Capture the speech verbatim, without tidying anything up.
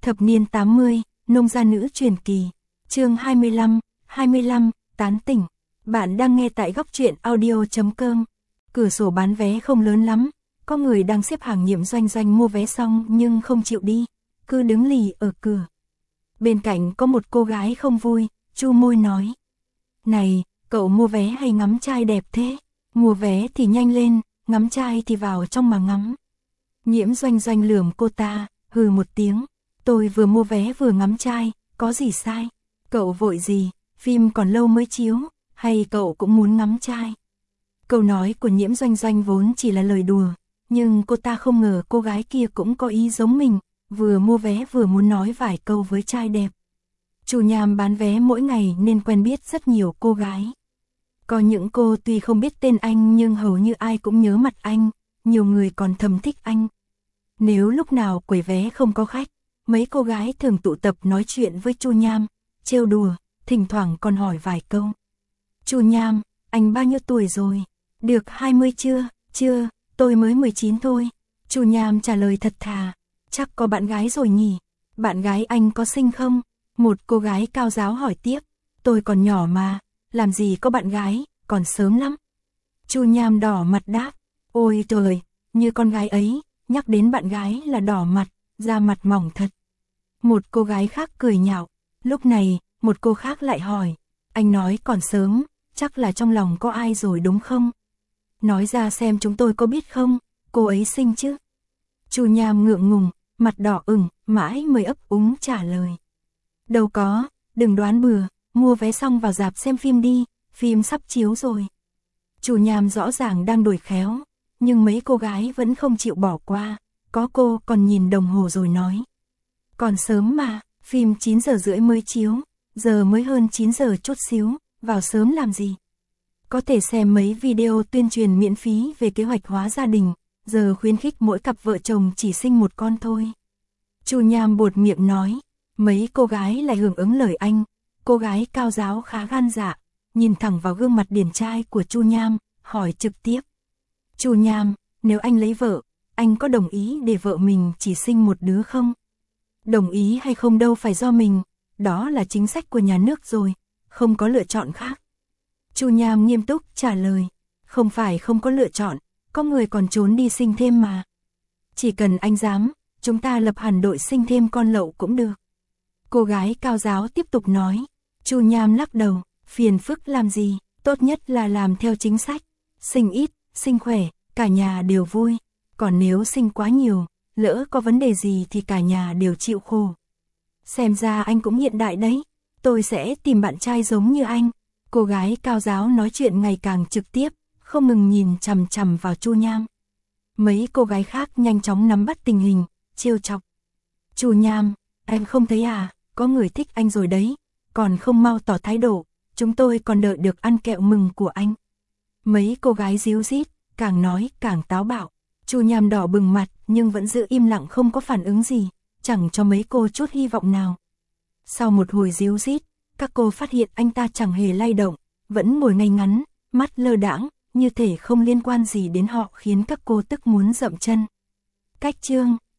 Thập niên tám mươi, nông gia nữ truyền kỳ. Chương hai mươi lăm, hai mươi lăm, tán tỉnh. Bạn đang nghe tại góc truyện audio chấm com. Cửa sổ bán vé không lớn lắm, có người đang xếp hàng Nhiễm Doanh Doanh mua vé xong nhưng không chịu đi, cứ đứng lì ở cửa. Bên cạnh có một cô gái không vui, chu môi nói: "Này, cậu mua vé hay ngắm trai đẹp thế? Mua vé thì nhanh lên, ngắm trai thì vào trong mà ngắm." Nhiễm Doanh Doanh lườm cô ta, hừ một tiếng: "Tôi vừa mua vé vừa ngắm trai, có gì sai? Cậu vội gì, phim còn lâu mới chiếu, hay cậu cũng muốn ngắm trai?" Câu nói của Nhiễm Doanh Doanh vốn chỉ là lời đùa, nhưng cô ta không ngờ cô gái kia cũng có ý giống mình, vừa mua vé vừa muốn nói vài câu với trai đẹp. Chủ nhàm bán vé mỗi ngày nên quen biết rất nhiều cô gái. Có những cô tuy không biết tên anh nhưng hầu như ai cũng nhớ mặt anh, nhiều người còn thầm thích anh. Nếu lúc nào quầy vé không có khách, mấy cô gái thường tụ tập nói chuyện với Chu Nham, trêu đùa, thỉnh thoảng còn hỏi vài câu. "Chu Nham, anh bao nhiêu tuổi rồi? Được hai mươi chưa?" "Chưa, tôi mới mười chín thôi." Chu Nham trả lời thật thà. "Chắc có bạn gái rồi nhỉ? Bạn gái anh có xinh không?" Một cô gái cao giáo hỏi tiếp. "Tôi còn nhỏ mà, làm gì có bạn gái, còn sớm lắm." Chu Nham đỏ mặt đáp: "Ôi trời, như con gái ấy, nhắc đến bạn gái là đỏ mặt, da mặt mỏng thật." Một cô gái khác cười nhạo. Lúc này, một cô khác lại hỏi: "Anh nói còn sớm, chắc là trong lòng có ai rồi đúng không? Nói ra xem chúng tôi có biết không, cô ấy xinh chứ?" Chu Nham ngượng ngùng, mặt đỏ ửng, mãi mới ấp úng trả lời: "Đâu có, đừng đoán bừa, mua vé xong vào rạp xem phim đi, phim sắp chiếu rồi." Chu Nham rõ ràng đang đuổi khéo, nhưng mấy cô gái vẫn không chịu bỏ qua, có cô còn nhìn đồng hồ rồi nói: "Còn sớm mà, phim chín giờ rưỡi mới chiếu, giờ mới hơn chín giờ chút xíu, vào sớm làm gì? Có thể xem mấy video tuyên truyền miễn phí về kế hoạch hóa gia đình, giờ khuyến khích mỗi cặp vợ chồng chỉ sinh một con thôi." Chu Nham buột miệng nói. Mấy cô gái lại hưởng ứng lời anh. Cô gái cao giáo khá gan dạ, nhìn thẳng vào gương mặt điển trai của Chu Nham, hỏi trực tiếp: "Chu Nham, nếu anh lấy vợ, anh có đồng ý để vợ mình chỉ sinh một đứa không?" "Đồng ý hay không đâu phải do mình, đó là chính sách của nhà nước rồi, không có lựa chọn khác." Chu Nham nghiêm túc trả lời: "Không phải không có lựa chọn, có người còn trốn đi sinh thêm mà. Chỉ cần anh dám, chúng ta lập hẳn đội sinh thêm con lậu cũng được." Cô gái cao giáo tiếp tục nói. Chu Nham lắc đầu: "Phiền phức làm gì, tốt nhất là làm theo chính sách, sinh ít, sinh khỏe, cả nhà đều vui, còn nếu sinh quá nhiều, lỡ có vấn đề gì thì cả nhà đều chịu khổ." "Xem ra anh cũng hiện đại đấy, tôi sẽ tìm bạn trai giống như anh." Cô gái cao giáo nói chuyện ngày càng trực tiếp, không ngừng nhìn chằm chằm vào Chu Nham. Mấy cô gái khác nhanh chóng nắm bắt tình hình, trêu chọc: "Chu Nham, em không thấy à, có người thích anh rồi đấy, còn không mau tỏ thái độ, chúng tôi còn đợi được ăn kẹo mừng của anh." Mấy cô gái díu dít, càng nói càng táo bạo. Chu Nham đỏ bừng mặt nhưng vẫn giữ im lặng không có phản ứng gì, chẳng cho mấy cô chút hy vọng nào. Sau một hồi díu dít, các cô phát hiện anh ta chẳng hề lay động, vẫn ngồi ngay ngắn, mắt lơ đãng, như thể không liên quan gì đến họ, khiến các cô tức muốn dậm chân. Cách chương